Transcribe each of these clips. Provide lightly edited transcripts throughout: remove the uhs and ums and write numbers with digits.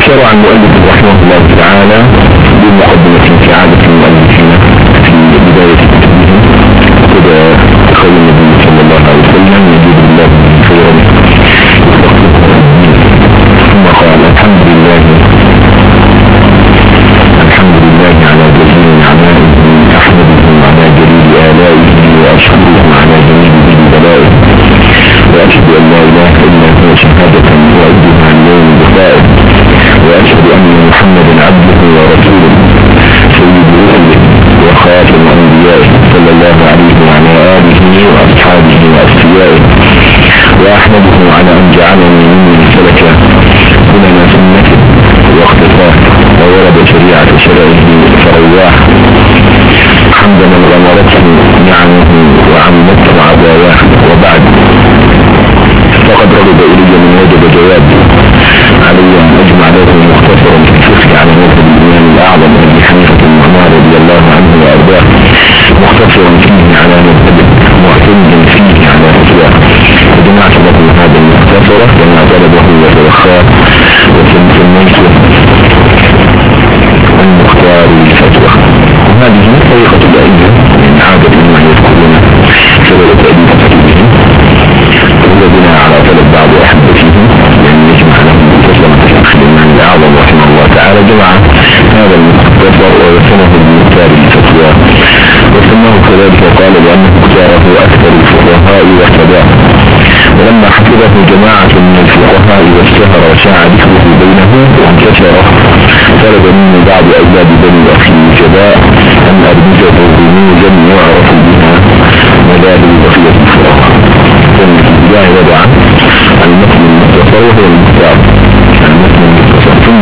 شرع المؤلف رحمه الله تعالى بمقدمة في عادة المؤلفين في بداية كتبه قد خير النبي صلى الله عليه وسلم يجيب الله من خيرا ثم قال الحمد لله على جزيل نعمائه أحمده على جليل آلائه وأشكره على جميل بلائه وأشهد أن لا إله إلا هو شهادة وأجدها عن يوم بقائه وأشهد أن محمدا عبده ورسوله سيد رسله وخاتم أنبيائه صلى الله عليه وعلى آله وأصحابه وأصفيائه وأحمده على أن جعلني ممن سلك سنن سنته واختفاه وورد شريعة شرعه فرواه حمد من غمرته نعمه وعمته عداواه وبعد فقد رغب إلي من وجد جواب علي أن أجمع له مختصرا في الفقه على مذهب الإمام الأعظم أبي حنيفة النعمان رضي الله عنه وأرضاه مختصرا فيه على مذهبه معتمدا فيه على فتواه وجمعت له هذا المختصر لما طلبه وتوخاه وسميته المختار للفتوى. وهذه طريقة الأئمة من عادة ما يذكرون سبب تأليف كتبهم والذين على طلب بعض أحبتهم لأن يجمع لهم مختصرا في الفقه الإمام الأعظم رحمه الله تعالى جمع هذا المختصر ويسمه المختار للفتوى وسماه كذلك وقال لأنه اختاره أكثر الفقهاء واهتداه ولما حفظه جماعة من الفقهاء واشتهر وشاع ذكره بينه وانتشر طلب من بعض أولاد بني أخي الجباء أن أرمجه رموزا يعرف بها مدار بقية الفقهاء. ثم في البداية وضع المتن المختصر وهو المختار المتن المختصر ثم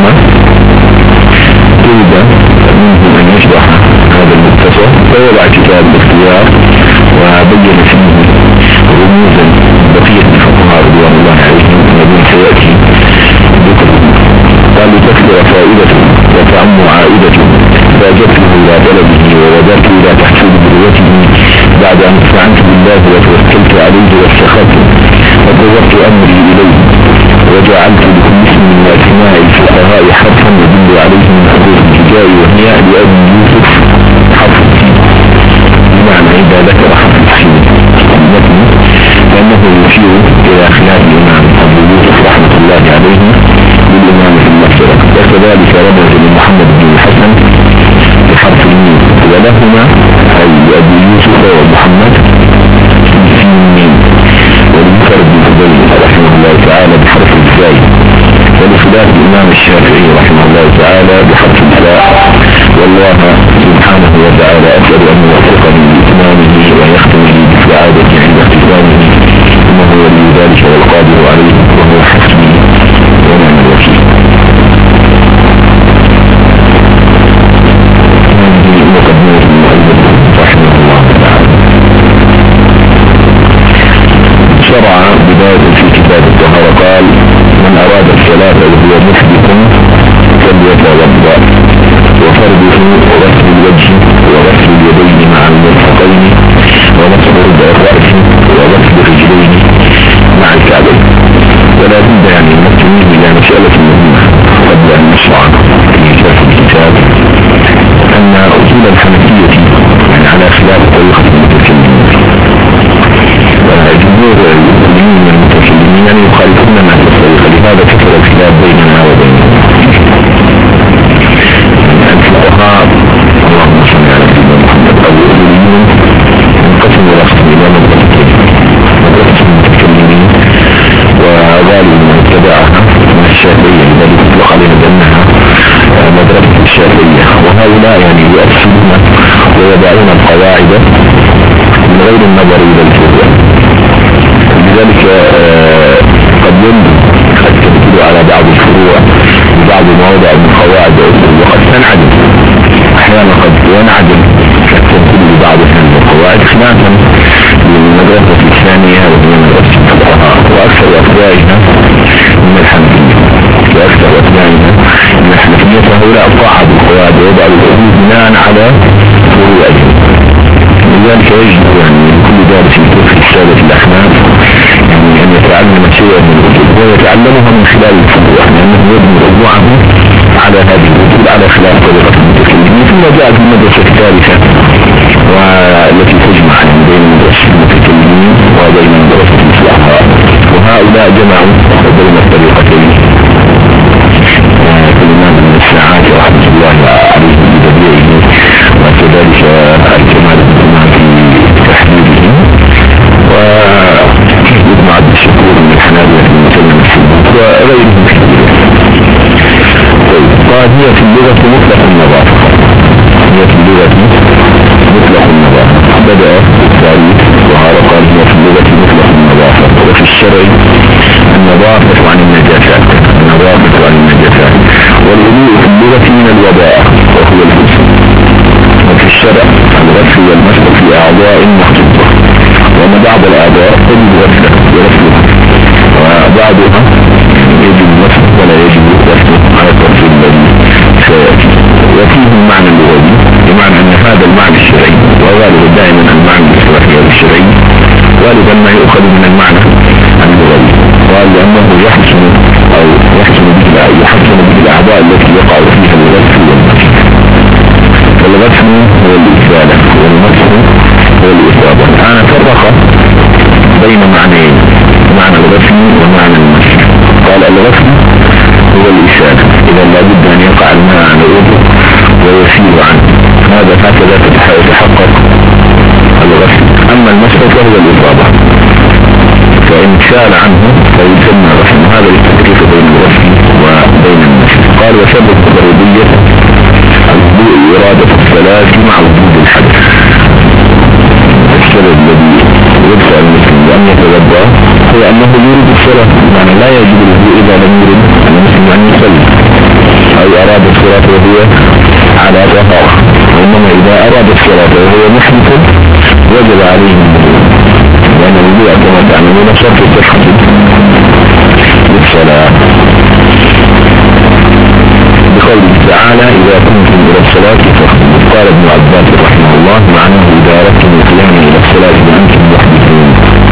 طلب منه أن يشرح هذا المختصر فوضع كتاب الاختيار وبين فيه رموزا بقية الفقهاء رضوان الله عليهم الذين سيأتي ذكرهم قال لتكثر فائدته وتعم عائدته فاجته إلى طلبه ووجدت إلى تحصيل ذروته بعد أن استعنت بالله وتوكلت عليه واستخرته وقررت أمري إليه وجعلت لكل اسم من أسماء الفقهاء حرفا يدل عليه من حروف الهجاء وهي لأبي يوسف حرف السين بمعنى إذا ذكر حرف السين لأنه يشير إلى خلاف الإمام أبو يوسف رحمة الله عليه بالإمام في المسجد وكذلك رمز لمحمد بن الحسن بحرف الميم ولهما أي أبو يوسف ومحمد بسين ولمفرد بن فضيل رحمه الله تعالى بحرف الزاي ولخلاف الإمام الشافعي رحمه الله تعالى بحرف الفاء والله سبحانه وتعالى أسأل أن يوفقني بإتمامه ويختم لي بالسعادة عند اختتامه إنه ولي ذلك والقادر عليه وهو حسبي ونعم الوكيل. هذه مقدمة المؤلف رحمه الله تعالى. شرع بداية في كتاب الطهارة قال من أراد الصلاة وهو محدث فليتوضأ وفرضه غسل الوجه وغسل اليدين مع المرفقين ومسح الرأس وغسل الرجلين مع الكعبين. ولا بد يعني المسلمين إلى مسألة مهمة قبل أن نشرع في شرح الكتاب أن أصول الحنفية يعني على خلاف طريقة المتكلمين وجمهور المسلمين المتكلمين يعني يخالفون ما في الطريقة لهذا كثر الخلاف بيننا وبينهم. الفقهاء اللهم صل على سيدنا محمد الأولين انقسم إلى قسمين مدرسة المتكلمين وغالب من اتبعها من الشافعية الذي يطلق عليها بأنها مدرسة الشافعية وهؤلاء يعني يؤصلون ويضعون القواعد من غير النظر إلى الفروع لذلك قد ينبغي التركيز على بعض الفروع وبعض مواضع من قواعد وقد تنعدم أحيانا قد ينعدم التركيز لبعض هذه القواعد خلافا للمدرسة الثانية وهي مدرسة الفقهاء وأكثر أفواهها من الحنفية وأكثر أفواهها من الحنفية فهؤلاء صعبوا القواعد ووضعوا الحدود بناء على فروعهم. لذلك يجب يعني كل دارس في رسالة الأحناف يعني أن يتعلم شيئا من الوجود ويتعلمها من خلال الفروع لأنه يبني رجوعه على هذه الوجود على خلاف طريقة المتكلمين. ثم جاءت المدرسة الثالثة والتي تجمع بين مدرسة المتكلمين وبين مدرسة الفقهاء، وهؤلاء جمعوا بين الطريقتين. الإمام ابن الساعات رحمة الله عليه ببديعه وكذلك الكمال الإمام في تحديده، وابن عبد الشكور من الحنابلة في المسلم السبوت وغيرهم كثير. قال هي في اللغة مطلق النظافة، هي في اللغة مطلق النظافة. بدأ التعريف وهذا قال هي في اللغة مطلق النظافة، وفي الشرع النظافة عن النجاسات، النظافة عن النجاسات. والوضوء في اللغة من الوضاء وهو الغسل، وفي الشرع الغسل والمسح في أعضاء مخصوصة، وأن بعض الأعضاء تجب غسلها وبعضها يجب المسح ولا يجب غسله على التفصيل الذي سيأتي. وفيه المعنى اللغوي بمعنى أن هذا المعنى الشرعي، وغالب دائما المعنى الشرعي غالبا ما يؤخذ من المعنى اللغوي، قال لأنه يحسن به الأعضاء التي يقع فيها الغسل والمسح. فالغسل هو الإزالة والمسح هو الإصابة. أنا فرق بين معنيين، معنى الغسل ومعنى المسح. قال الغسل هو الإزالة، إذا لابد أن يقع الماء على الوجه ويسيل عنه، هذا هكذا يتحقق الغسل. أما المسح فهو الإصابة، فإن سال عنه فيسمى غسل. هذا التفريق بين الغسل وبين المسح. قال وسبب الضرورية الوضوء إرادة الصلاة مع وجود الحدث. السبب الذي يدفع المسلم أن يتوضأ هو أنه يريد الصلاة، يعني لا يجب الوضوء إذا لم يرد المسلم أن يصلي أو أراد الصلاة وهو على طهارة، وإنما إذا أراد الصلاة وهو محدث وجب عليه الوضوء، لأن الوضوء كما تعلمون شرط صحة للصلاة، بقوله تعالى إذا كنتم إلى الصلاة فاغسلوا. قال ابن عباس رحمه الله معناه إذا أردتم القيام إلى الصلاة وأنتم محدثون.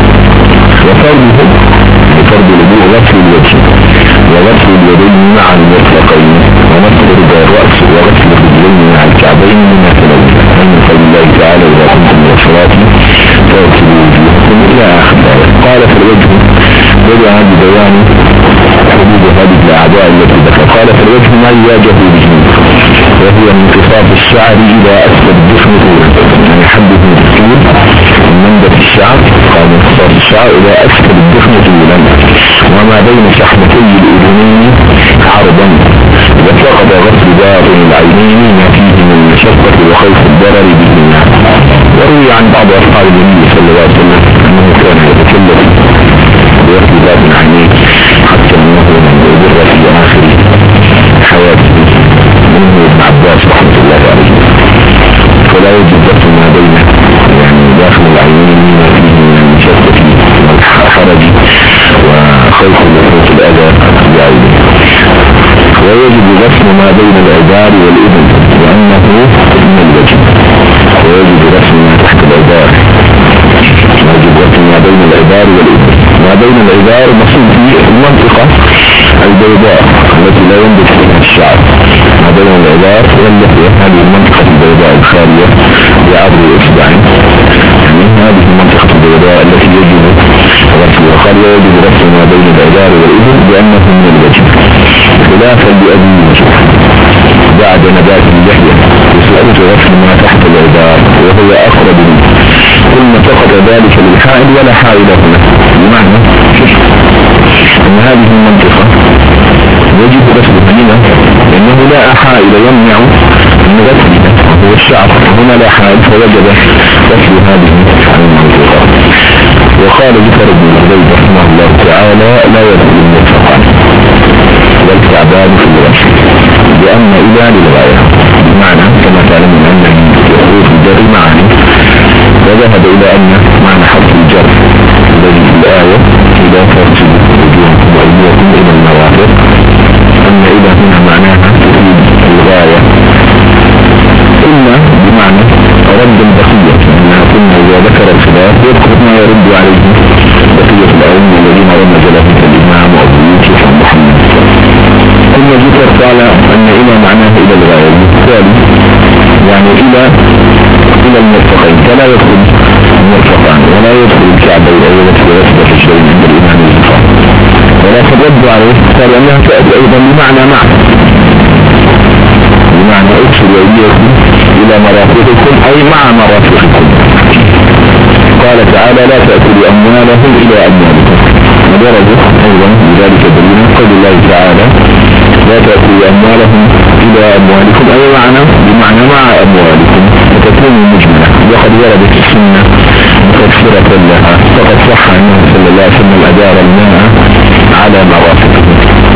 وفرضه بفرض الوضوء غسل الوجه وغسل اليدين مع المرفقين ومسح الرأس وغسل الرجلين مع الكعبين مما تلوث، من قول الله تعالى إذا كنتم إلى الصلاة فاغسلوا وجوهكم إلى آخر الآية. قال في الوجه بدأ ببيان حدود هذه الأعضاء التي ذكر. قال في الوجه ما يواجه به، وهو من انتصاب الشعر إلى أسفل الجسم طولا، يعني حده الطول من منبت الشعر، قال من انتصاب الشعر إلى أسفل الجسم طولا، وما بين شحمتي الأذنين عرضا، وفقد غسل باطن العينين ما فيه من المشقة وخوف الضرر بهما. وروي عن بعض أصحاب النبي صلى الله عليه وسلم أنه كان يتكلف بغسل باطن العينين حتى أنه يضر في آخر حياته، منه ابن عباس رحمة الله عليه. فلا يجب غسل ما بين يعني داخل العينين ما فيه من المشقة والحرج وخوف نفوس الأذى بعينه. ويجب غسل ما بين العذار والإذن وأنه من الوجه، ويجب غسل ما تحت العذار، يجب غسل ما بين العذار والإذن. ما بين العذار مقصود فيه المنطقة البيضاء التي لا ينبت فيها الشعر، ما بين العذار واللحية هذه المنطقة البيضاء الخالية بعرض الإصبعين، يعني هذه المنطقة البيضاء التي يجب غسل. وقال يجب غسل ما بين العذار والإذن بأنه من الوجه، خلافا لأبي وجه بعد نبات اللحية وسقوط غسل ما تحت العذار وهو أقرب منه. ثم فقط ذلك للحائل ولا حائل هنا، بمعنى أن هذه المنطقة يجب غسل الدينة لأنه لا حائل يمنع من غسلها وهو الشعر، هنا لا حائل فوجب غسل هذه المنطقة. وقال ذكر ابن عبيد رحمه الله تعالى لا يدخل المرفقان والكعبان في الغسل لأن إلى للغاية، بمعنى كما تعلمون أن يخوف الجر معاني، وذهب إلى أن معنى حرف الجر الذي في الآية إذا فاغسلوا وجوهكم وأيديكم إلى المرافق، أن إلى هنا معناها تفيد الغاية، إلا بمعنى رد البقية، أنها كنا إذا ذكر الخلاف يذكر ما يرد عليه بقية العلم الذي الذين رمز له الإمام أبو يوسف ومحمد. ثم ذكر قال أن إلى معناه إلى الغاية، بالتالي يعني إلى المرفقين، فلا يدخل المرفقان ولا يدخل الكعبين أو يدخل رسل الشيء عند الإمام الزفار. ولا ترد عليه قال أنها تأتي أيضا بمعنى أكسر وإليكم إلى مرافقكم أي مع مرافقكم. قال تعالى لا تأكلوا أموالهم إلى أموالكم، ودرجة أيضا بذلك دليل قول الله تعالى لا تأكلوا أموالهم إلى أموالكم أي بمعنى مع أموالكم، وتكون مجملة. وقد وردت السنة مكفرة لها، فقد صح عنه صلى الله عليه وسلم أدار الماء على مرافقه.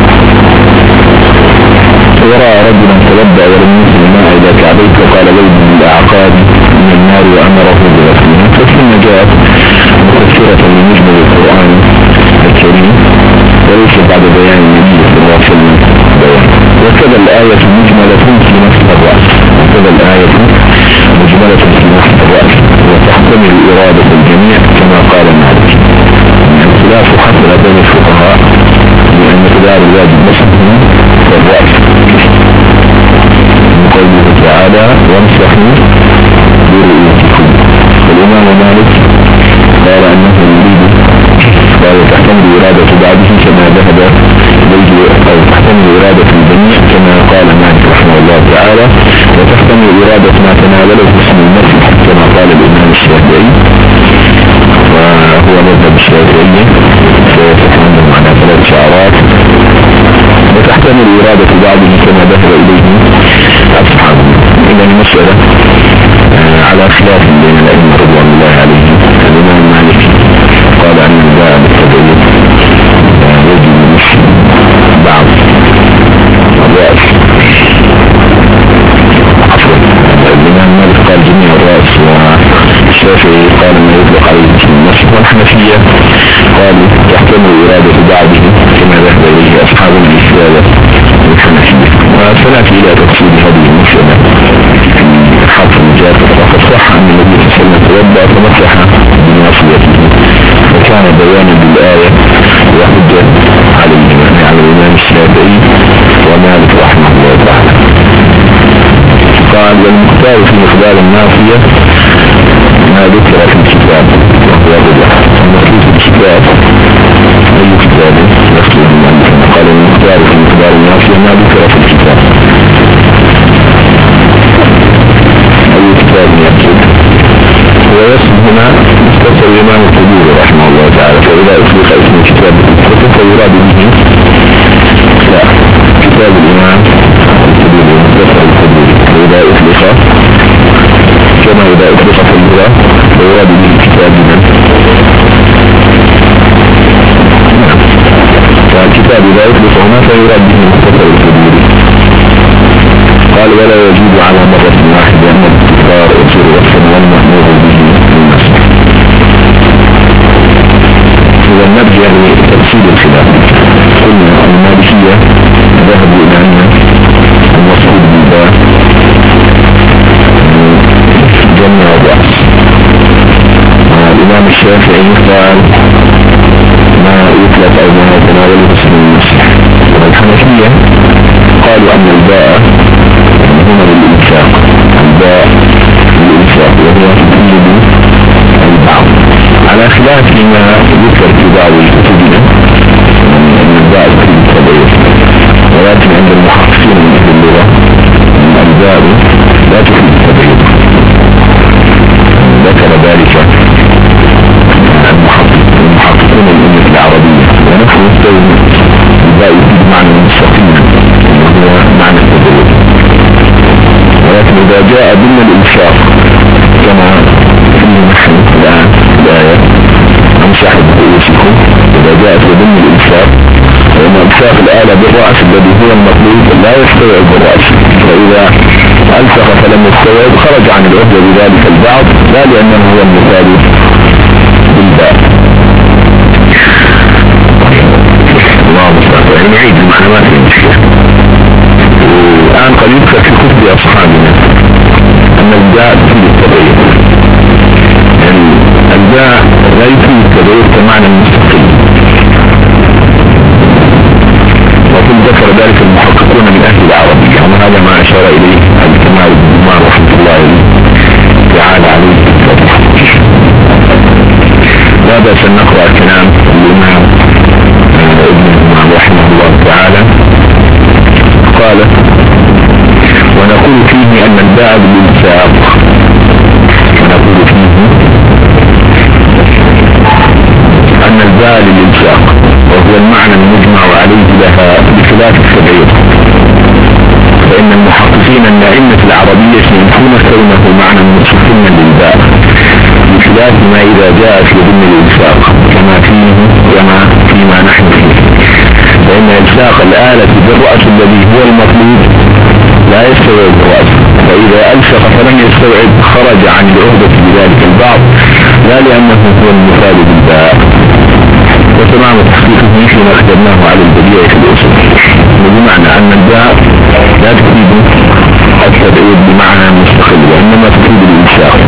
ورأى رجلا توضأ ولم يصل الماء إلى كعبيه فقال ويل للأعقاب من النار وأمره بغسلها. فالسنة جاءت مكفرة لمجمل القرآن الكريم وليس بعد بيان النبي صلى الله عليه وسلم بيان. وكذا الآية مجملة في نفس الرأس، وتحتمل إرادة الجميع كما قال مالك. الخلاف حصل بين الفقهاء لأن اقدار الواجب مسحه والرأس، من قوله تعالى وامسحوا برؤوسكم. والإمام مالك قال أنه يريد، قال تحتمل إرادة بعضه كما ذهب إليه، أو تحتمل إرادة الجميع كما قال مالك رحمه الله تعالى، وتحتمل إرادة ما تناوله اسم المسح كما قال الإمام الشافعي، وهو مذهب الشافعي سيتحمل على 3 شعرات. وتحتمل إرادة بعضه كما ذهب إليه أصحابه. إذا المسألة على خلاف بين الأئمة رضوان الله عليهم. الإمام مالك قال أن الباء بالتدين يجب المسح بعض الرأس، الإمام مالك قال جميع الرأس، والشافعي قال ما يطلق عليه اسم المسح. والحنفية قالوا تحتمل إرادة بعضه كما ذهب إليه أصحاب الإسلام والحنفية. وسنأتي إلى تفصيل هذه المسألة حرف المجاز. وقد صح أن النبي صلى الله عليه وسلم توضأ فمسح بناصيته، وكان بيانا بالآية وحجة عليه على الإمام الشافعي ومالك رحمه الله تعالى. قال والمختار في مقدار الناصية ما ذكر في الكتاب وهو الرجح. المخلوط الكتاب أي كتاب يختلف المؤلف. قال المختار في مقدار الناصية ما ذكر في الكتاب، أي كتاب يكتب. ويصل هنا مختصر الإمام القبور رحمه الله تعالى، فإذا أطلق اسم الكتاب فيراد به لا كتاب الإمام القبور مختصر القبور، وإذا أطلق كما إذا أطلق في اللغة فيراد به كتاب من فالكتاب إذا أطلق هنا فيراد به مختصر القبور. قال ولا يجوز على مرة واحدة أن الكفار يصير وصفا والمأمور به المسح. إذا نرجع لتفصيل الخلاف. قلنا المالكية ذهبوا إلى أن المصروف بالباء جمع الرأس. الإمام الشافعي قال ما يطلق أو ما يتناوله اسم المسح. والحنفية قالوا أن الباء هنا للإنفاق، الباء للإنفاق وهو تفيد البعض، على خلاف ما ذكر في بعض الكتب أن الباء تفيد التبعير. ولكن عند المحققين من أهل اللغة الباء لا تفيد التبعير. ذكر ذلك المحققون الأمة العربية، ونحن نستوي الباء يفيد معنى مستقيم وهو معنى التبعير. ولكن إذا جاء ضمن الإنفاق كما في نحن الآن الآية أمسحوا برؤوسكم، إذا جاءت ضمن الإنفاق وأن إنفاق الآلة بالرأس الذي هو المطلوب لا يستوعب بالرأس، فإذا ألصق فلم يستوعب خرج عن العهدة بذلك البعض، لا لأنه هو المثال بالباء. الله مستقبل نعيد المعلومات في المشكلة. الآن قد يذكر في كتب أصحابنا أن الباء تفيد التبعير، يعني الباء لا يفيد التبعير كمعنى المستقيم، ذلك المحققون من أهل العربية، وهذا ما أشار إليه الكمال بن عمار رحمة الله تعالى عليه. لا بأس أن نقرأ كلام الإمام ابن عمار رحمه الله تعالى. قال: ونقول فيه أن الباء بالإلصاق، ونقول فيه أن الباء للإلصاق وهو المعنى المجمع عليه لها بخلاف التبعيض، فإن المحققين أن أئمة العربية ينفون كونه معنى مستقلا للباء بخلاف ما إذا جاءت لضمن الإلصاق كما فيما نحن فيه، فإن إلصاق الآلة بالرأس الذي هو المطلوب لا يستوعب الرأس، فإذا ألصق فلم يستوعب خرج عن العهدة بذلك البعض، لا لأنه هو المفاد بالباء. وتمام تحقيقه فيما أخبرناه على البديع في الأصول، بمعنى أن الباء لا تفيد التبعيد بمعنى مستقل، وإنما تفيد الإلصاق،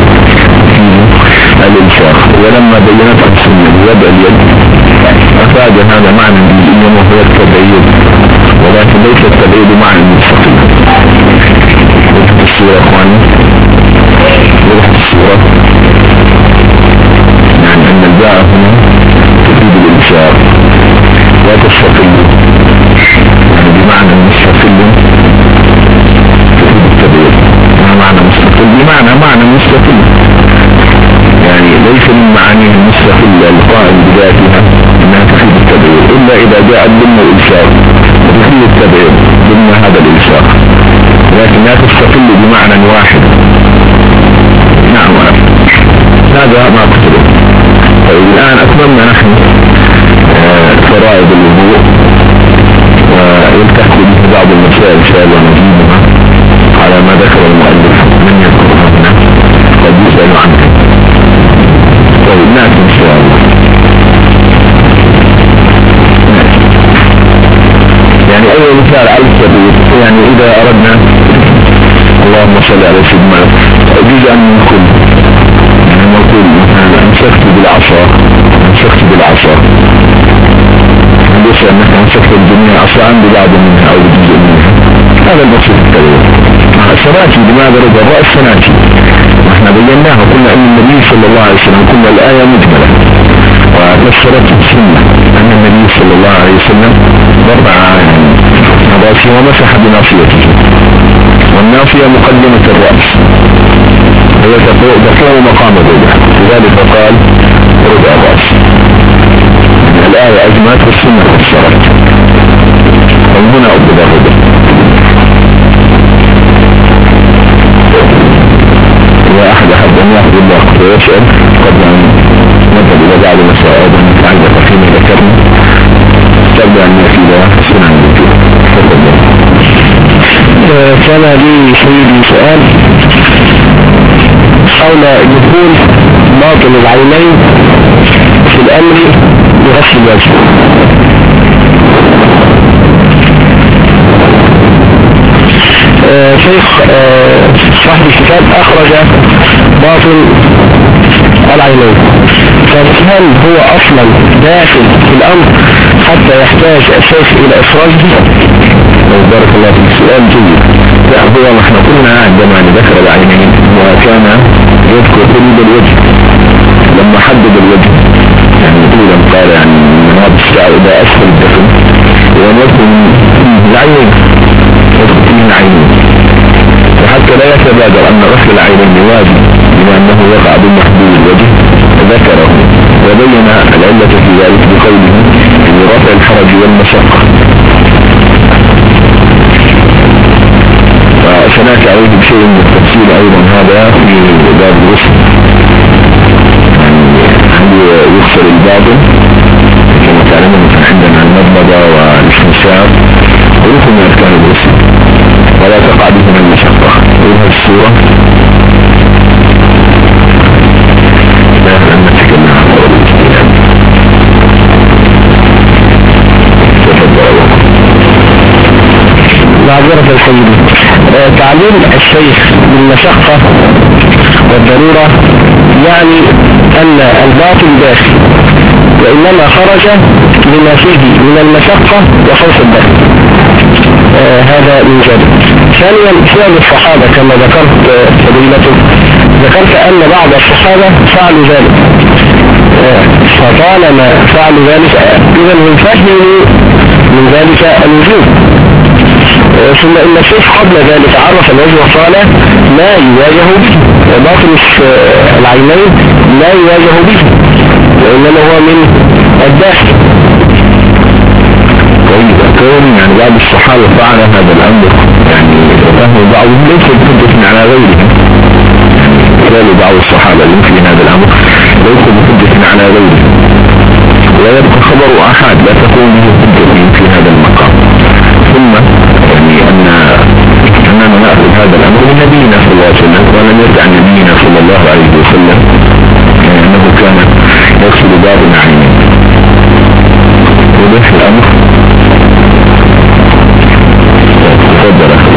ولما بينته السنة بوضع اليد أفاد هذا معنى جزئيا وهو التبعيد، ولكن ليس التبعيد معنى مستقل. وجدت الصورة أخواني، وجدت الصورة، يعني أن الباء هنا تفيد الإلصاق لا تستقل، يعني بمعنى مستقل تفيد التبعيد. ما معنى مستقل؟ بمعنى معنى مستقل، يعني ليس من معانيه المستقلة القائم بذاتها انها تفيد التبعيد، الا اذا جاءت ضمن الإلصاق وتفيد التبعيد ضمن هذا الإلصاق، لكن لا تستقل بمعنى واحد. نعم، هذا ما قصده. طيب الآن أتممنا نحن فرائض الوضوء، ويلتحق به بعض المسائل إن شاء الله نجيبها على ما ذكر المؤلف من يذكرها هنا قد يسأل عنه. طيب نأتي إن شاء الله. يعني أول مثال على السبيل، يعني إذا أردنا، اللهم صل على سيدنا، يجوز أن نقول مثلا أمسكت بالعصا ليس أنك أمسكت الجميع عصا ببعض منها أو بجزء منها، هذا المقصود التبعيد. سناتي بماذا رد الرأس؟ سناتي نحن بيناها، قلنا أن النبي صلى الله عليه وسلم، قلنا الآية مجملة وفسرت السنة أن النبي صلى الله عليه وسلم ضرع رأسه ومسح بناصيته، والناصية مقدمة الرأس هي تقوم مقام الرجع، لذلك قال رجع الرأس. الآية أجمعت والسنة فسرت، وهنا أبدأ الرجع. وأحد أن يأخذ الله ويسأل قبل أن نذهب إلى بعض المسائل المتعلقة فيما ذكرنا، قبل أن نأتي إلى سنة الوجود. كان لي سيدي سؤال حول دخول باطن العينين في الأمر بغسل الوجه. شيخ صاحب الكتاب أخرج باطن العينين، فهل هو أصلا داخل في الأمر حتى يحتاج الشيخ إلى إخراجه؟ بارك الله فيك، سؤال جيد. لا، هو نحن قلنا عندما ذكر العينين وكان يذكر حدود الوجه، لما حدد الوجه يعني طولا قال يعني مناب الشعر إلى أسفل الجسم، ونذكر العينين وحتى لا يتبادر أن غسل العينين واجب بما أنه يقع بمحدود الوجه ذكره، وبين العلة في ذلك بقوله برفع الحرج والمشقة. فسنأتي عليه بشيء من التفصيل أيضا هذا في باب الغسل، هل يغسل الباطن كما تعلمون عندنا المضمضة والاستنشاق وركن من أركان الغسل، ولا تقع بهما المشقة. وهذه الصورة لا أن نتكلم عن قول الاستيلاء. معذرة السيد، تعليم الشيخ بالمشقة والضرورة يعني أن الباطن داخل، وإنما خرج لما فيه من المشقة وخوف الداخل. هذا من ذلك. ثانيا فعل الصحابة كما ذكرت فضيلته، ذكرت أن بعض الصحابة فعلوا ذلك، فطالما فعلوا ذلك إذا هم فهموا من ذلك الوجوب. ثم إن الشيخ قبل ذلك عرف الوجه وقال لا يواجه به، وباطن العينين لا يواجه به وإنما هو من الداخل. طيب كون يعني بعض الصحابة فعل هذا الأمر يعني فهم بعضهم ليس بحجة على غيرهم، يعني بعض الصحابة يمكن هذا الأمر ليس بحجة على غيرهم، ولا يبقى خبر أحد لا تكون له حجة في هذا المقام. ثم يعني أننا نأخذ هذا الأمر من نبينا صلى الله عليه وسلم، ولم يرجع نبينا صلى الله عليه وسلم يعني أنه كان يغسل باب العينين. وضح الأمر. تفضل أخي.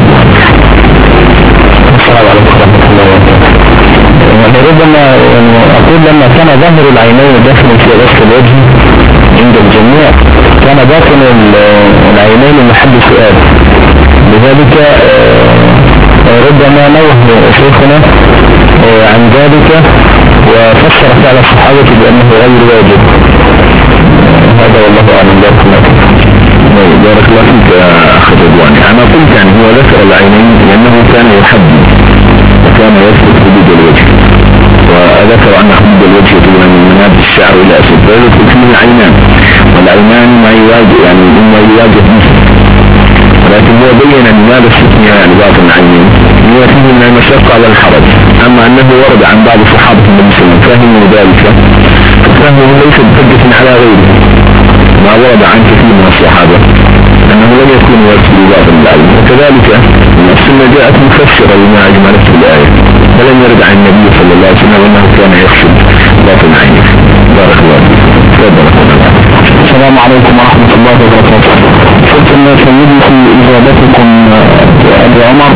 السلام عليكم ورحمة الله وبركاته. يعني ربما أقول لما كان ظاهر العينين داخل في غسل الوجه عند الجميع كان باطن العينين محل سؤال، لذلك ربما نوه شيخنا عن ذلك وفسر فعل الصحابة بأنه غير واجب. هذا والله أعلم. بارك الله فيك يا أخي رضوان. أنا قلت يعني هو ذكر العينين لأنه كان يحدد وكان يثبت حدود الوجه، وذكر أن حدود الوجه تبنى من منابت الشعر إلى أسد، فيذكر فيه العينان، والعينان ما يواجه يعني مما يواجه به، ولكن هو بين لماذا استثنى يعني بعض العينين هو فيه من المشقة والحرج. أما أنه ورد عن بعض صحابة النبي صلى الله عليه وسلم فهموا ذلك، ففهمه ليس بحجة على غيره. ما ورد عن كثير من الصحابة أنه لم يكون يرسل بعض العلم، وكذلك السنة جاءت مفسرة لما أجملته الآية، فلم يرد عن النبي صلى الله عليه وسلم أنه كان يغسل باطن عينه. بارك الله فيك. السلام عليكم ورحمة الله وبركاته. قلت أن سيدي في إجابتكم أبي عمر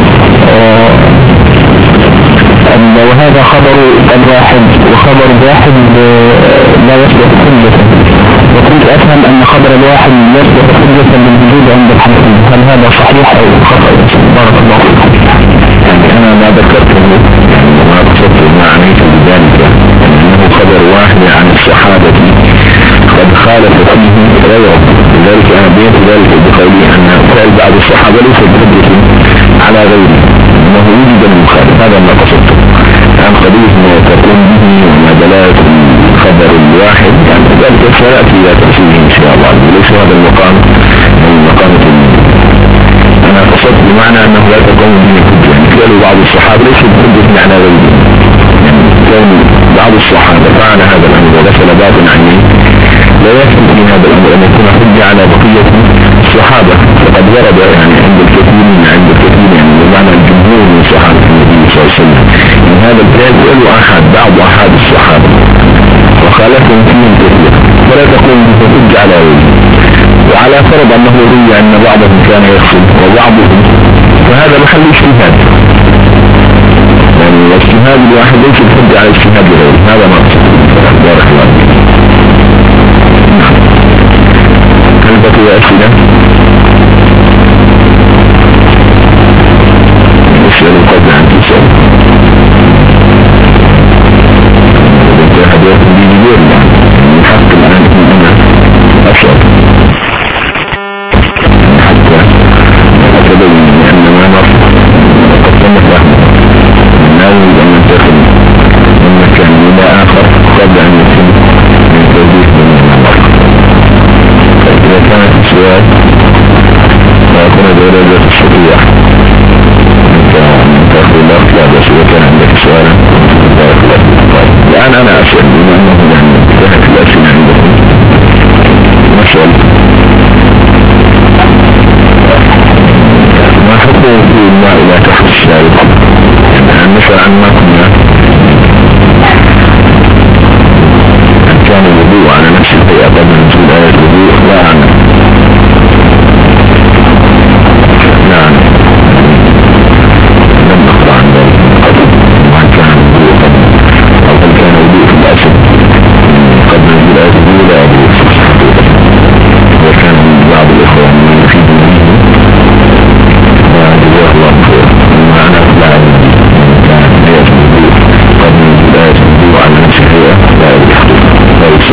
وهذا خبر الواحد وخبر الواحد لا يصلح حجة، وكنت أفهم أن خبر الواحد يصلح حجة للوجود عند الحنفية، هل هذا صحيح أو خطأ؟ بارك الله فيك. يعني أنا ما ذكرته ما قصدت ما عنيت بذلك أنه خبر واحد عن الصحابة قد خالف فيه غيره، لذلك أنا بيت ذلك بقولي أن فعل بعض الصحابة ليس بحجة على غيره، أنه وجد المخالف. هذا ما قصدته عن قضية ما تقوم به وما دلالة الخبر الواحد، يعني ذلك سيأتي إلى تفسيره إن شاء الله، وليس هذا المقام من مقام أنا قصدت بمعنى أنه لا تقوم به حجة، يعني فعل بعض الصحابة ليس بحجة على غيره، يعني كون بعض الصحابة فعل هذا الأمر وغسل باطن عينيه لا يثبت في هذا الأمر أن يكون حجة على بقية الصحابة، فقد ورد يعني عند الكثير يعني بمعنى الجمهور من صحابة النبي صلى الله عليه وسلم من هذا الفعل يقول أحد بعض أحد الصحابة وخالفهم فيهم كثير، فلا تقوم به حجة على غيره. وعلى فرض أنه روي أن بعضهم كان يغسل وبعضهم، فهذا محل اجتهاد، يعني الاجتهاد الواحد ليس بحجة على اجتهاد غيره. هذا ما أقصد. بارك الله فيك. هل بقي أسئلة؟ اسأل قبل أن تسأل. هذا يكون لي دور من حق الآن أنا أسأل حتى أتبين أن ما نرفض قد تم فهمه ناوي أن ننتقل من مكان إلى آخر قبل أن يتم من توجيه من المرة. فإذا كانت السؤال ويكون دولة الشريعة من تأخذ الأرض لا بس إذا كان عندك سؤالا الآن أنا أسأل بما أنه يعني انتهت الأسئلة عندكم نسأل ما حكمه في الماء إلى تحت السائق، يعني نسأل عن ما كنا كان الوضوء على نفس الهيئة قبل نزول آية الوضوء لا أعلم. نعم لم نقرأ عن ذلك قبل وهل كان الوضوء قبل أو هل كان الوضوء في الأسد قبل نزول آية الوضوء لا أدري وكان من بعض الإخوان من يفيد منه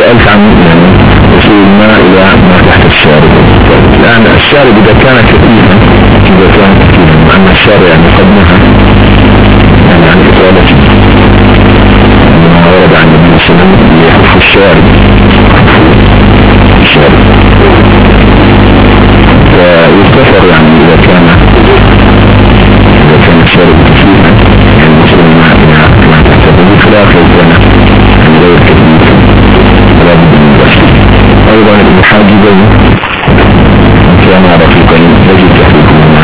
سألت عن يعني وصول الماء إلى ما تحت الشارب، لأن الشارب إذا كان كثيفا مع أن الشارب يعني قد نهى يعني عن إطالته لما ورد عن النبي صلى الله عليه وسلم يحف الشارب فيستفر يعني إذا كان الشارب كثيفا يعني وصول الماء إلى ما تحت بخلاف لو كان يعني غير كثيف ولا بد من الغسل. أيضا الحاجبين كان رفيقين يجب تحريكهما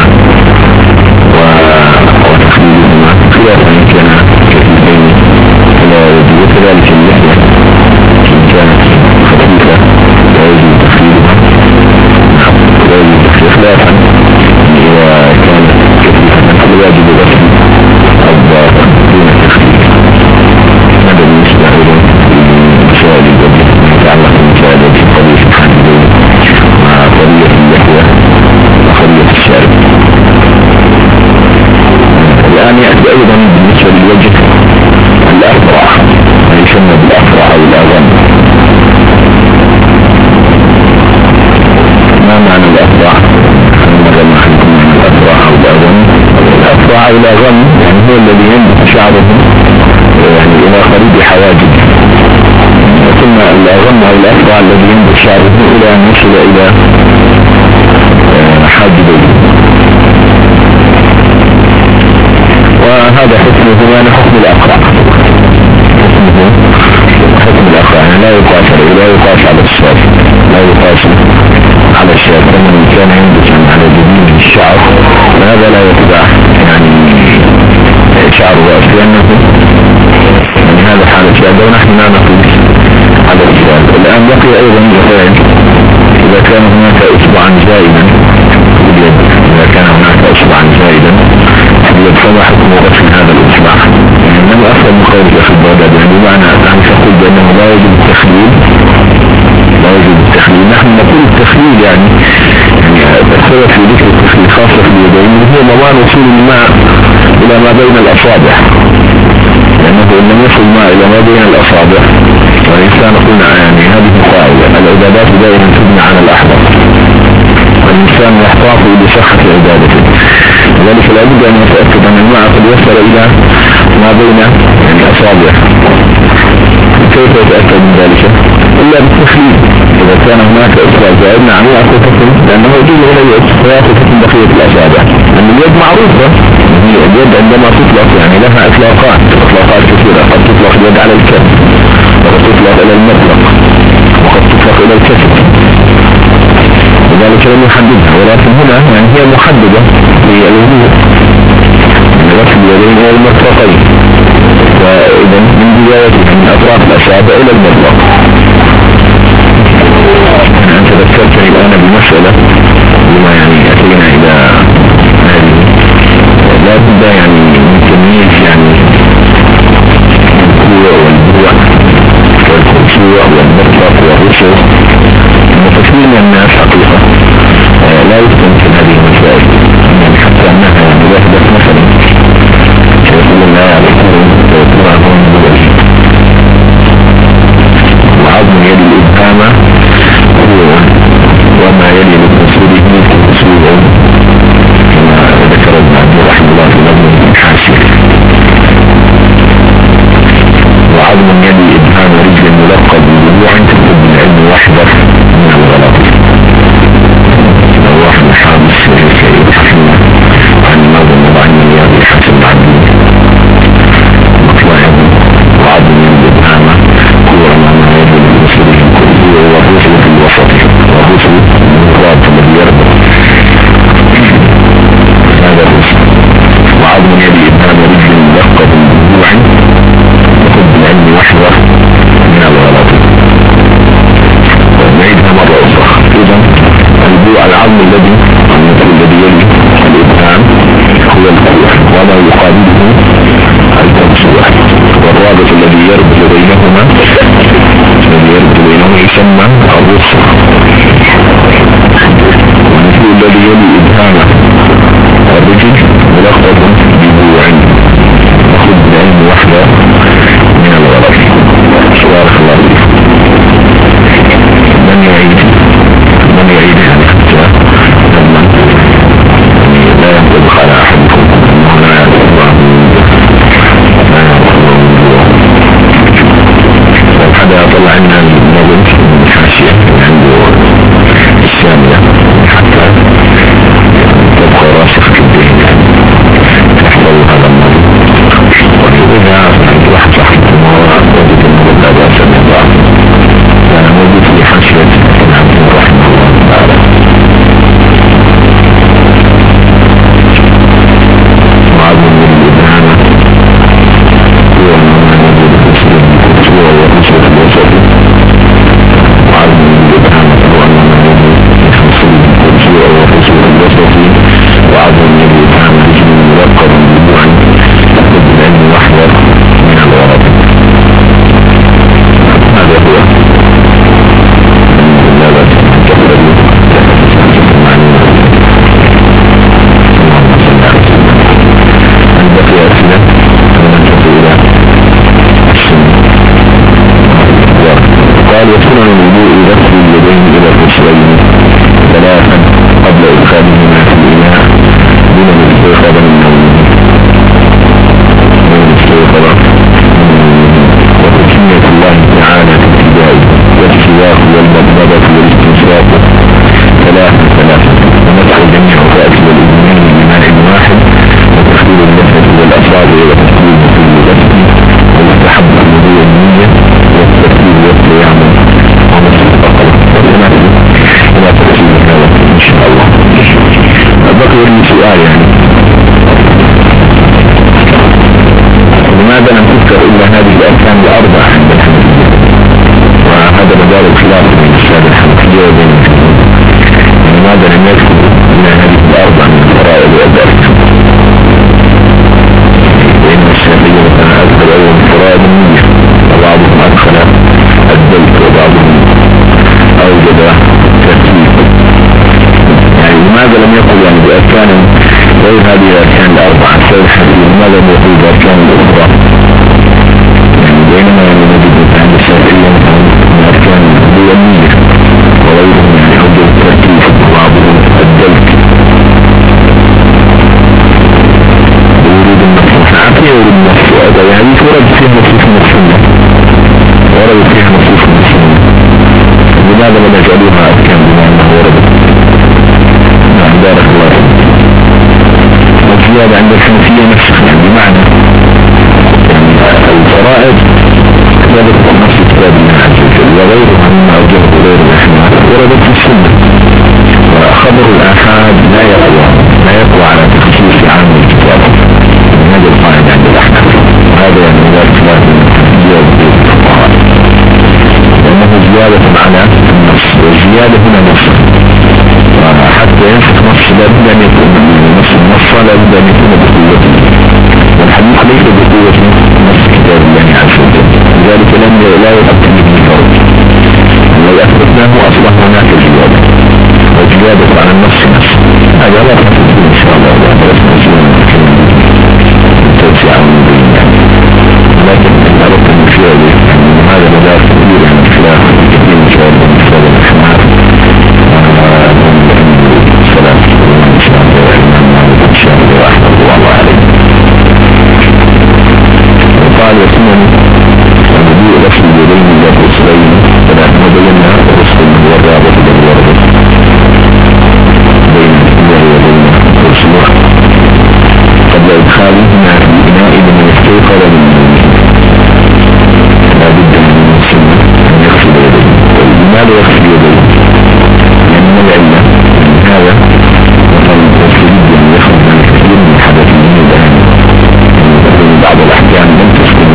وتخليلهما خلافا إن كان كثيفين فلا يجب، وكذلك اللحية إن كانت خفيفة لا يجب تخليلها لا يجب تخليل خلافا إذا كانت كثيفة فلا يجب غسل الضافة دون تخليل. هذا بالنسبة لمسائل الوجه يتعلق بمسائل الوجه قضية الحاجبين وقضية اللحية وقضية الشارب. الآن يأتي أيضا بالنسبة للوجه الأفرع ما يسمى بالأفرع أو الأغم. ما معنى الأفرع؟ ماذا نحكم عن الأفرع أو الأغم؟ الأفرع أو الأغم يعني هو الذي ينبت شعره يعني إلى قريب حواجب، ثم الأغم أو الأفرع الذي ينبت شعره إلى أن يصل إلى حاجبه، وهذا حكمه يعني حكم الأفرع. حكم الأفرع يعني لا يقاس على الشاب، لا يقاس على الشاب، فمن كان ينبت على جبين الشعر فهذا لا يتبع يعني شعر رأس، لأنه يعني هذا حال الشاب ونحن لا نقيس على الشاب. الآن بقي أيضا مثال إذا كان هناك إصبعا زائدا في اليد، إذا كان هناك إصبعا زائدا في اليد فما حكم غسل هذا الإصبع؟ يعني من أفضل من قول الأخ البغداد يعني بمعنى أن تقول بأنه لا يجب التخليل، لا يجب التخليل. نحن نقول التخليل يعني السبب في ذكر التخليل خاصة في اليدين هو ضمان وصول الماء إلى ما بين الأصابع، لأنه إن لم يصل الماء إلى ما بين الأصابع والإنسان قلنا يعني هذه قاعدة العبادات دائما تبنى على الأحدث والإنسان يحتاط بصحة عبادته، لذلك لابد أن يتأكد أن الماء قد يصل إلى ما بين يعني أصابع. كيف يتأكد من ذلك؟ إلا بالتخليل. إذا كان هناك إصبع زائد نعم يأخذ تكن لأنه يجوز إلى اليد ويأخذ تكن بقية الأصابع. أن اليد معروفة، اليد عندما تطلق يعني لها إطلاقات كثيرة، قد تطلق اليد على الكف وقد تطلق إلى المطلق وقد تطلق إلى الكف، لذلك لم يحددها، ولكن هنا يعني هي محددة للوجوه غسل اليدين إلى المرفقين، فإذا من بداية من أطراف الأصابع إلى المطلق. أنت ذكرتني الآن بمسألة بما يعني أتينا إلى هذه لا بد يعني من تمييز يعني الكوع والبوع والكوع والمطلق والرسل المتكلم من الناس حقيقة لا يستمكن هذه المسائل، يعني حتى أنها يعني واحدة مثلا يقول لا يعرفون ويطلعون بالوجه وعظم يد الإبهام وما يلي لتصويره كتصويره تذكر إلا هذه الأركان الأربعة عند الحنفية، وهذا مدار الخلاف بين السادة الحنفية وبين المسلمين. لماذا لم يذكروا إلا هذه الأربعة من الفرائض والأركان؟ بين الشافعية مثلا أدخل أول الفرائض النية، وبعضهم أدخل الدلك، وبعضهم أوجد ترتيب. يعني لماذا لم يقل يعني بأركان غير هذه الأركان الأربعة؟ السادة الحنفية لماذا لم يقل بأركان الأخرى؟ بينما نجد عند الشافعية مثلا من أركان النية وغيرهم يعني أوجد الترتيب، وبعضهم الدلك وورود النص. عقية ورود النص وهذا يعني ورد فيها نصوص من السنة، ورد فيها نصوص من السنة، لماذا لم يجعلوها أركان بما أنه ورد؟ نعم بارك الله فيك. والزيادة عند الحنفية نفسها يعني بمعنى الفرائض ثابتة في نفس كتاب الله عز وجل، وغيرها مما أوجبه غير الأحناف وردت في السنة، وخبر الآحاد لا يقوى على تخصيص عام الكتاب. هذا القاعدة عند الأحناف، وهذا يعني لا خلاف من الحنفية والفقهاء، لأنه زيادة على النص، والزيادة هنا نص، وحتى ينسخ نص لا بد أن يكون النص لا بد أن يكون بقوته، والحديث ليس بقوة نص كتاب الله عز وجل، لذلك لا يؤكد به فرق. لو أثبتناه أصبح هناك زيادة، وزيادة على النص نفسه. هذا لا تفسد إن شاء الله، لا تفسد توسيع المبين، لكن أردت أن أشير إليه أن هذا مدار كبير عن الخلاف كثير من شباب المسألة الأحمار والسلام إن شاء الله وإمام إن شاء الله وأحمد الله عليه. وقال وسنن النبي رسل اليدين إلى رسلين فنحن بينا رسل والرابط بالورد بين الله وبين رسله قبل إدخالهما في إناء من يستيقظ من لا بد من المسلم أن يغسل يديه. لماذا يغسل يديه؟ لأن العلة من هذا مثلا يريد أن يخرج من كثير من حدث من الآن من بعض الأحكام لم تسكن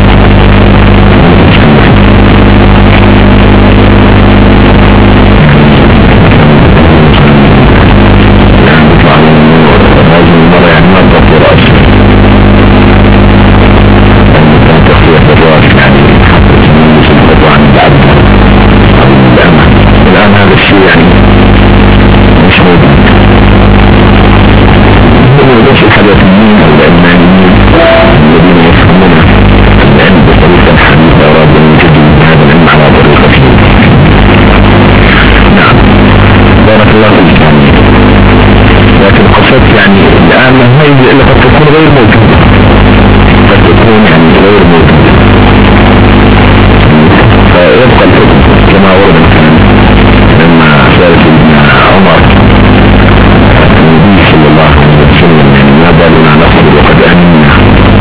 لكن قصدت يعني الآن هذه اللي قد تكون غير موجودة، قد تكون يعني غير موجودة، فيبقى الحكم كما ورد مثلا لما سأل سيدنا عمر النبي صلى الله عليه وسلم يعني ما بالنا نصر وقد أمنا،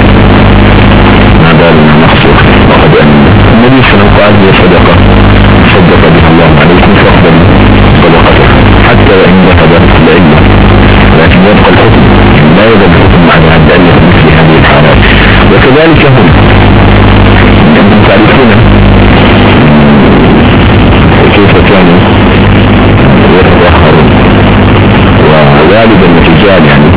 ما بالنا نصر وقد أمنا. النبي صلى الله عليه وسلم قال هي صدقة صدق بها الله عليكم فأقبل صدقته حتى وإن ذهبت العلة، لكن يبقى الحكم لا يذهب الحكم بعد العلة في مثل هذه الحالات. وكذلك هم أنتم تعرفون كيف كانوا يتظاهرون، وغالبا الرجال يعني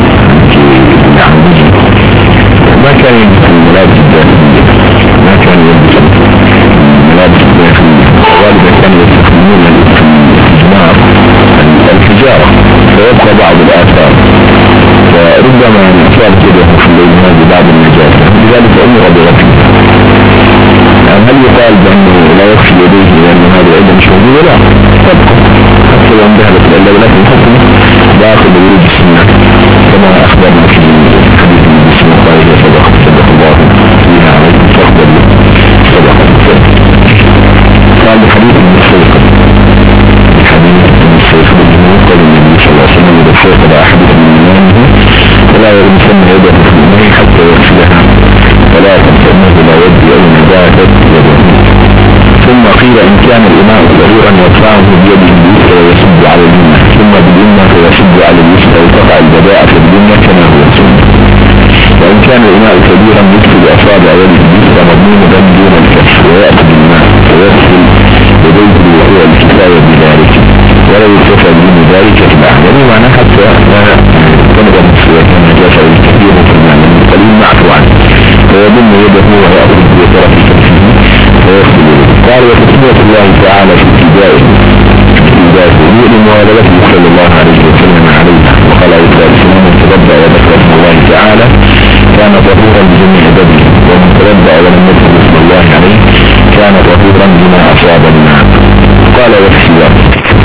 ما كان يلبس الملابس الداخلية، ما كان يلبس الملابس الداخلية، وغالبا كانوا يستخدمون الحجمار الحجارة، فيبقى بعض الآثار، فربما كانت يده في الليل هذه بعض النجاسة، لذلك أمر بغسلها. يعني هل يقال بأنه لا يغسل يديه لأن هذا العلم مش موجود؟ لا، تبقى حتى لو انتهت العلة، ولكن الحكم داخل ورود السنة كما أخبرنا في حديث النبي صلى الله عليه وسلم صدق الله فيها عليكم فأخبر صدقة. قال بحديث المستيقظ، بحديث المستيقظ الجمهور قال النبي صلى الله عليه وسلم إذا استيقظ أحدكم من منامه فلا يرمسن يده في الماء حتى يغسلها ثلاثا فإنه لا يدري أين باتت يده. ثم قيل إن كان الإماء ضرورا يرفعه بيده اليسرى ويصب على اليمنى، ثم باليمنى فيصب على اليسرى وتقع البداءة في اليمنى كما هو السنة. وإن كان الإماء كبيرا يدخل أصابع يده اليسرى مضمونا دون الكف ويأتي بالماء ويغسل يديه وهو الكفاية بذلك ولا يكفى من ذلك بالأعلم ومعنى حتى لا تنظر مسوية نجاسة الكثير في المعنى القليل معفو عنه فيضم يده ويأخذ بطرف كفه ويغسل قال وتسمية الله تعالى في ابتدائه لموالدته صلى الله عليه وسلم عليه وقال عليه الصلاة والسلام من تبدأ وذكر اسم الله تعالى كان طهورا بجميع بدنه ومن تبدأ ولم يذكر اسم الله عليه كان طهورا بما أصاب الماء قال والسواك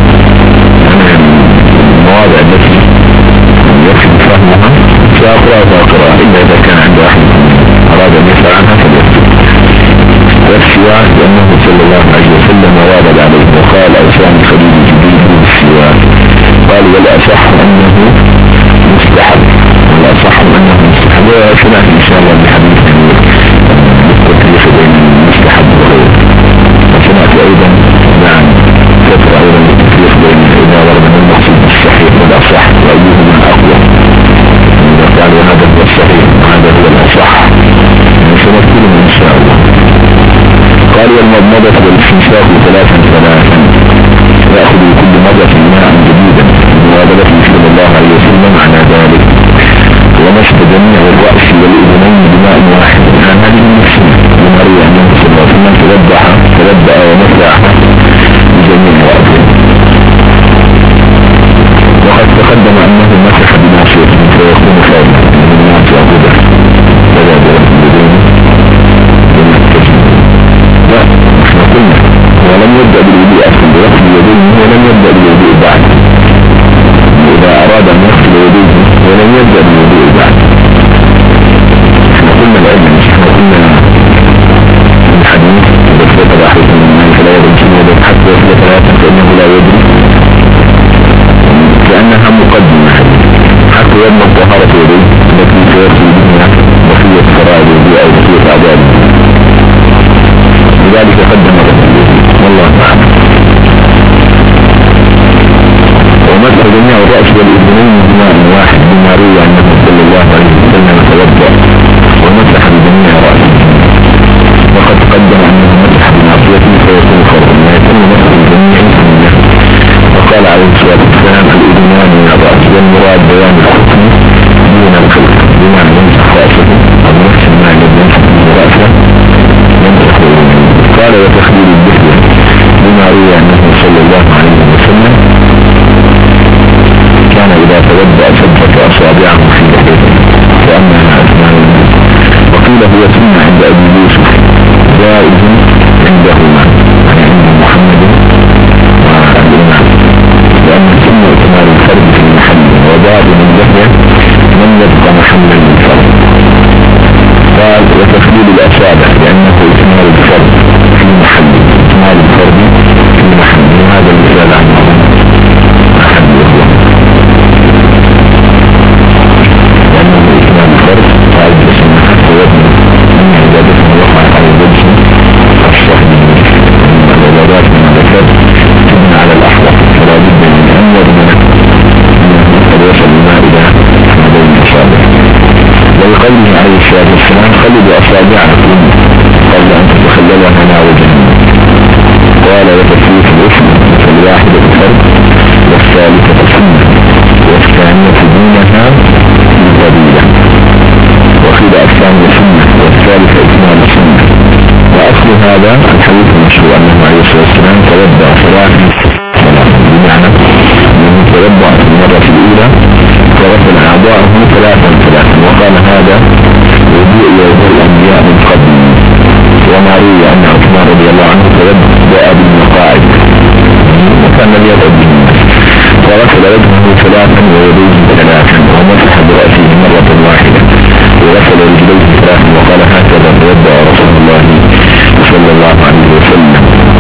المواضع التي يكفي فهمها سأقرأ إلا إذا كان عند أحد أراد أن يسأل عنها فليكتب والسواك لأنه صلى الله عليه وسلم واظب عليه وقال أوصاني خليل جبريل بالسواك قال والأصح أنه مستحب وسمعت إن شاء الله بحديث التكليف بين المستحب وغيره وسمعت أيضا عن فترة أيضا التكليف بين إذا ورد من المقصود الصحيح والأصح وأيهما أقوى قال وهذا هو الصحيح وهذا هو الأصح سنذكره إن شاء الله قال والمضمضة والاستنشاق ثلاثا يأخذ كل مرة ماء جديدا بموالدته صلى الله عليه وسلم على ذلك ومسح جميع الرأس والأذنين بماء واحد عن هذه النسمة لمريء أن ينتصر الله ثم تبدأ ومسح بجميع رأسه وقد تقدم أنه مسح بناصيته فيكون خيرا من الناس أبدا فذا لا احنا قلنا ولم يبدأ بالوضوء أصلا بغسل اليدين ولم يبدأ بالوضوء بعد إذا أراد أن يغسل يديه ولم يبدأ بالوضوء بعد احنا قلنا العلم احنا قلنا الحديث بسيطة بحث من المال فلا يرجم يدك حتى يصل ثلاثة فإنه لا يدري لأنها مقدمة حتى يبنى الطهارة يديه التي سيغسل بها بقية فرائض الوضوء أو بقية أعداد لذلك قدم الرسول والله أعلم ومسح جميع الرأس والإذنين بماء واحد بما روى أنه صلى الله عليه وسلم توضأ ومسح بجميع رأسه وقد تقدم أنه مسح بناصيته فيكون فرضا ما يتم مسح الجميع سنة وقال عليه الصلاة والسلام الإذنان من الرأس والمراد بيان الحكم دون الخلق بمعنى يمسح رأسه أو نفس ما يمسح رأسه يمسح قال وتخليل الدخل بما روى أنه صلى الله عليه وسلم كان إذا توضأ ثبت أصابعه في لحيته فأنها أثناء وقيل هو سنة عند أبي يوسف جائز عندهما يعني عند محمد والإمام لأن السنة إكمال الفرد في المحل وبعض من ذهب من يبقى محلا للفرد قال وتخليل الأصابع لأنه إكمال الفرد في محل إكمال الفرد في محل وهذا المثال عن أحد الإخوة لأنه إكمال الفرد قال بسنة حتى يبنى من عبادته وقع على الجلسة الصحيح من العبادات من الذكر تبنى على الأحوال فلا بد من أن يبنى قد وصل الماء إلى ما بين أصابع ولقوله عليه الصلاة والسلام خلدوا أصابعكم قبل أن تتخللها نار جهنم قال وتفريق الاسم فالواحدة فرد والثالثة سنة والثانية دونها الفضيلة وقيل الثانية سنة والثالثة إكمال سنة وأصل هذا الحديث المشهور أنه عليه الصلاة والسلام توضأ ثلاثة بمعنى أنه توضأ في المرة الأولى وغسل أعضاءه ثلاثا وقال هذا وضوء وضوء الأنبياء من قبل وما روي أن عثمان رضي الله عنه توضأ بالمقاعد وكان لم يدعو بالناس وغسل وجهه ثلاثا ويديه ثلاثا ومسح برأسه مرة واحدة وغسل رجليه ثلاثا وقال هكذا توضأ رسول الله صلى الله عليه وسلم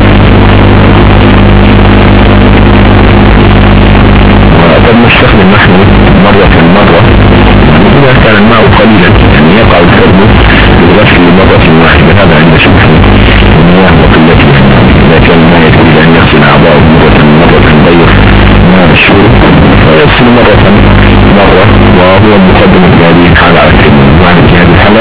وقد نستخدم نحن مرة إذا كان الماء قليلا يعني يقع الفرد بالغسل مرة واحدة هذا عند شبه المياه وقلتها إذا كان الماء يكفي أن يغسل أعضاءه مرة غير ماء الشرب فيغسل مرة وهو المقدم في هذه الحالة على الكلمة معنى في هذه الحالة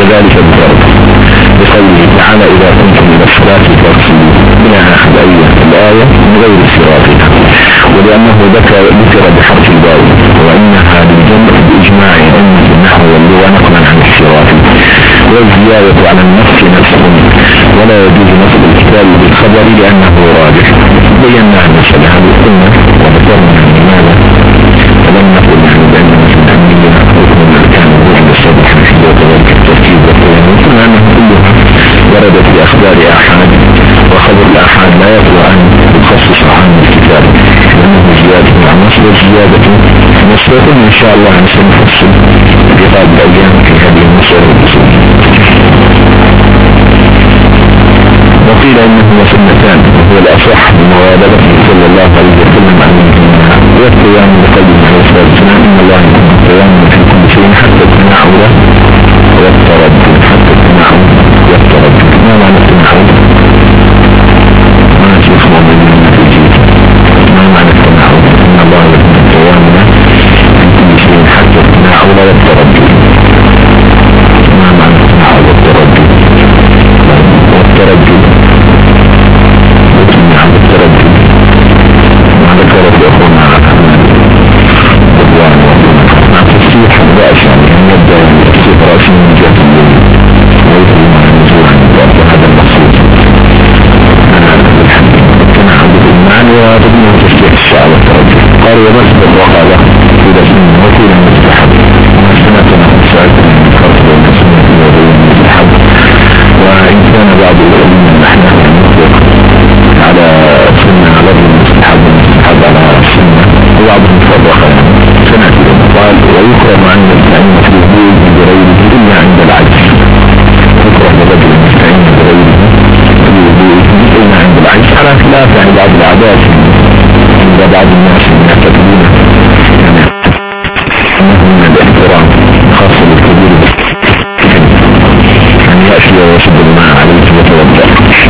وذلك بفرض بقوله تعالى إذا كنتم إلى الصلاة فاغسلوا إلى آخر الآية من غير صراطها، ولأنه ذكر بحرف الواو وإنها للجمع بإجماع أمة النحو واللغة نقلا عن الصراط، والزيادة على النص نفس ولا يجوز نصب الكتاب بالخبر لأنه راجح. بينا المسألة هذه السنة وذكرنا لماذا ولم نقل يعني بأن مثل الأمنية ركن من أركان الوحي الصدح في وكذلك الترتيب والقيام، وقلنا أنه كلها وردت في أخبار آحاد، وخبر الآحاد لا يقوى أن يخصص عن الكتاب لأنه زيادة مع نصب وزيادة نصبكم إن شاء الله سنفصل في بعض الأيام في هذه المسألة الأصولية. وقيل إنه سنتان وهو الأصح بموالدته صلى الله عليه وسلم عن منهما، والقيام بقلب عليه الصلاة والسلام إن الله يكون قيام في كل شيء حتى التناعل والتردد، حتى التناعل والتردد. ما معنى التناعل؟ ما نشوف مؤمنين في الجيد. ما معنى التناعل؟ إن الله يكون قيام في كل شيء حتى التناعل والتردد. ما معنى التناعل والتردد؟ والتردد وتنع بالتردد ما ذكرت لأخونا مع تفسيح الرأس يعني يبدأ تفسيح رأس من جهة الليل ويفهم عن النزول عن الضغط هذا المقصود تنع بالمعنى وتبنيه تفسيح الشعر والتردد. قال ومسبب وقع له إذا سنة وكيلا مستحب وما سنتنا سألتنا من الفرق بين السنة وبين المستحب، وإن كان بعض العلماء نحن نطلق على سنة على المستحب والمستحب على السنة، وبعضهم فرق سنة قال ويكرم أن يستعين في الوضوء بغيره إلا عند العجز. يكرم الرجل يستعين بغيره في الوضوء إلا عند العجز على خلاف يعني بعض العادات عند بعض الناس يعتقدون يعني أنه من الاحترام خاصة بالكبير يعني يأتي ويشد الماء عليه ويتوضأ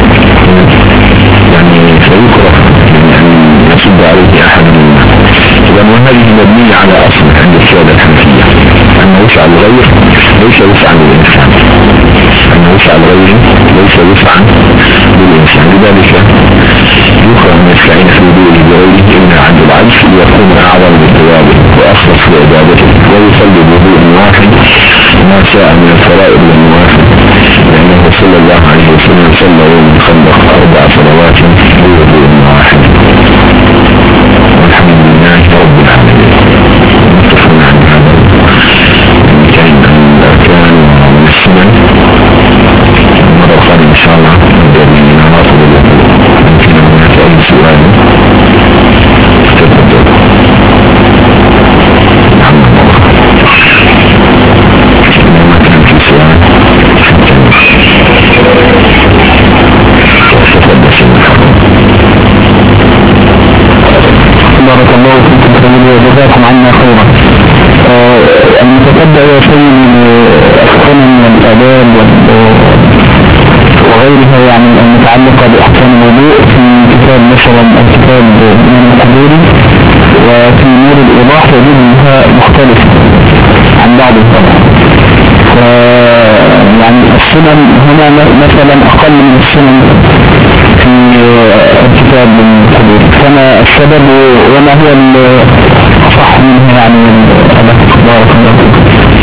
يعني فيكره يعني يصب عليه أحد الماء. وهذه مبنية على أصل عند السادة الحنفية أنه يسعى الغير ليس يسعى للإنسان، أنه يسعى الغير ليس يسعى للإنسان، لذلك يكره أن يستعين في وضوءه بغيره إلا عند العجز ليكون أعظم لثوابه وأخلص لعبادته، ويصلي بوضوء واحد ما شاء من الفرائض والنوافل، لأنه صلى الله عليه وسلم صلى يوم الخندق 4 صلوات بوضوء واحد. والحمد لله رب العالمين. متفقون عن هذا كان من الأركان ومن السنن. المرة القادمة إن شاء الله نبدأ بنواصل الوضوء. يمكن أن هناك أي سؤال تفضل. الحمد لله. ما كان في سؤال تفضل سيدنا الحرام. بارك الله فيكم وجزاكم عنا خيرا. المتتبع يشيء أحكام من الآداب وغيرها يعني المتعلقة بأحكام الوضوء في كتاب مثلا الكتاب من الحضوري وفي نور الإيضاح يجب أنها مختلفة عن بعضها، يعني السنن هنا مثلا أقل من السنن في الكتاب من الحضور، فما السبب وما هو الأصح منه يعني بارك الله فيك.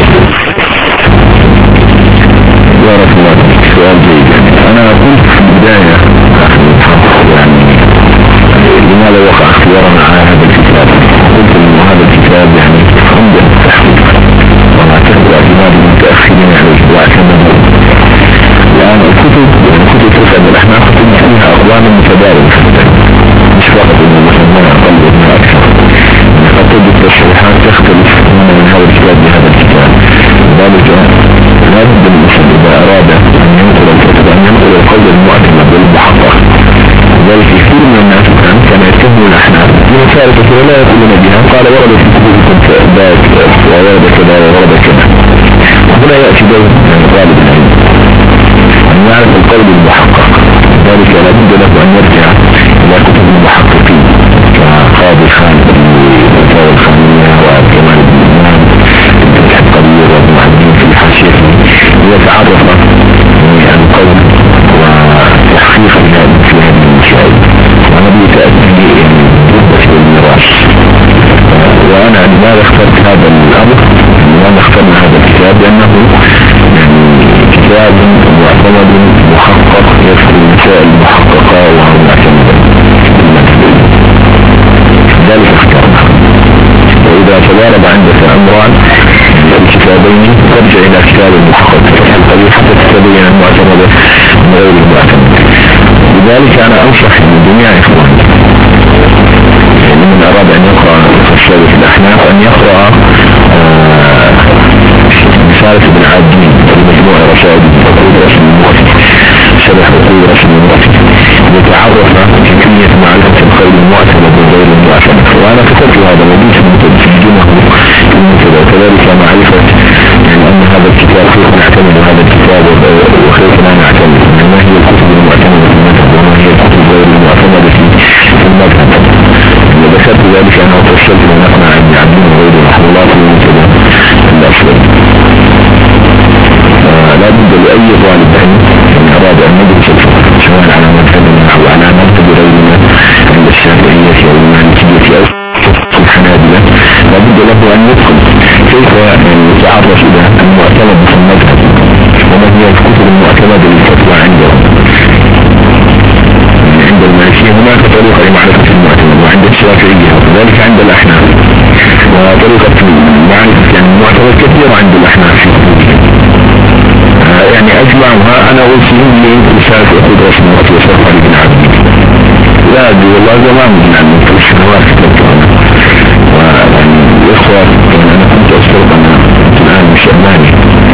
بارك الله فيك. سؤال جيد. أنا قلت في البداية يعني لماذا وقع اختيارنا على هذا الكتاب؟ قلت إن هذا الكتاب يعني عمدة التحقيق واعتمد اعتماد المتأخرين عليه واعتمدوا الآن الكتب تسأل الأحناف تكون فيها أقوال متداولة مش فقط إنه مثلا أقل وإنه أكثر، قد تجد التصريحات تختلف من هذا الكتاب بهذا الكتاب. لذلك لا بد الإنسان إذا أراد أن ينقل الكتاب أن ينقل القول المعتمد والمحقق. لذلك كثير من الناس كان يتهمون الأحناف بمسائل كثيرة لا يقولون بها، قال ورد في كتبكم ذاك وورد كذا وورد كذا. هنا يأتي دور من غالب العلم أن يعرف القول المحقق، ذلك لا بد له أن يرجع إلى كتب المحققين كقاضي الخان والفتاوى الخانية وجمال بن إمام القدير والمعلمين في حاشيته، ليتعرف كتاب معتمد محقق يذكر المسائل المحققة والمعتمدة ذلك اخترنا. وإذا تضارب عندك أمران في الكتابين ترجع إلى كتاب المحقق حتى تتبين المعتمدة من غير المعتمد. لذلك أنا أنصح جميع إخواني من أراد أن يقرأ الشارع في الأحناف أن يقرأ رسالة ابن عابدين في مجموعة رسائل عقود رسم المفتي شرح عقود رسم المفتي ليتعرف كيفية معرفة القول المعتمد وغير المعتمد. وأنا كتبت هذا موجود في الجمعة وكذلك معرفة أن هذا الكتاب كيف نعتمد هذا الكتاب وكيف لا نعتمد، ما هي الكتب المعتمدة في المذهب وما هي الكتب غير المعتمدة في المذهب. وذكرت ذلك أنا وتوصلت لنقنع ابن عبدين وغيره رحمه الله في المنتدى الأسود. لا بد لأي طالب علم إن أراد أن يدرس الفقه سواء على مذهبنا أو على مذهب غيرنا عند الشافعية أو المالكية أو الحنابلة، لا بد له أن يدخل كيف يتعرف إلى المعتمد في المذهب وما هي الكتب المعتمدة للفتوى عندهم. عند المالكية هناك طريقة لمعرفة المعتمد وعند الشافعية وكذلك عند الأحناف، وطريقة معرفة المعتمد كثيرة عند الأحناف يعني أجمعها. أنا أوصيهم لي رسالة عقود رسم المفتي وشرح ابن عابدين لا أدري والله زمان من عن 3 سنوات كتبتها والإخوة أنا كنت أسترد أنا الآن مش أماني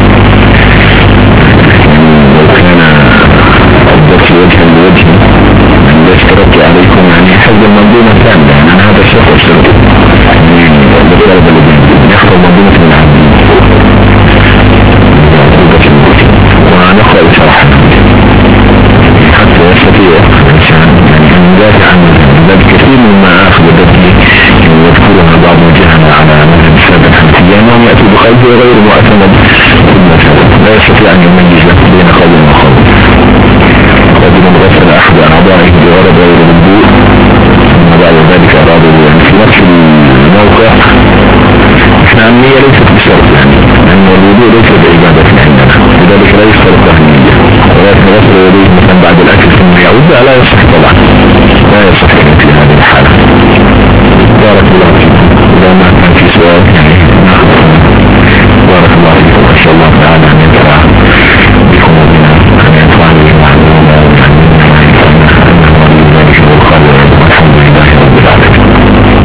لو كان أفضل وجها لوجه من اشتركت عليكم يعني حفظ المنظومة كاملة. يعني أنا هذا الشيخ أشترك بالطلبة الذين يحفظ منظومة من عابدين ونقرأ شرحا حتى يستطيع الإنسان أن يدافع عن ذلك. كثير مما آخذ الذي يذكرها بعض الجهل على مذهب السادة الحنفية أنهم يأتوا بقلب غير معتمد في المذهب لا يستطيع أن يميز بين قول وقول. رجل غسل أحد أعضائه بغرض غير الوضوء ثم بعد ذلك أرادوا يعني في نفس الموقع احنا النية ليست بشرط يعني أن الوضوء ليس بعبادة عندنا لذلك لا يشترط له النية، ولكن غسل يديه مثلا بعد الأكل ثم يعود لا يصح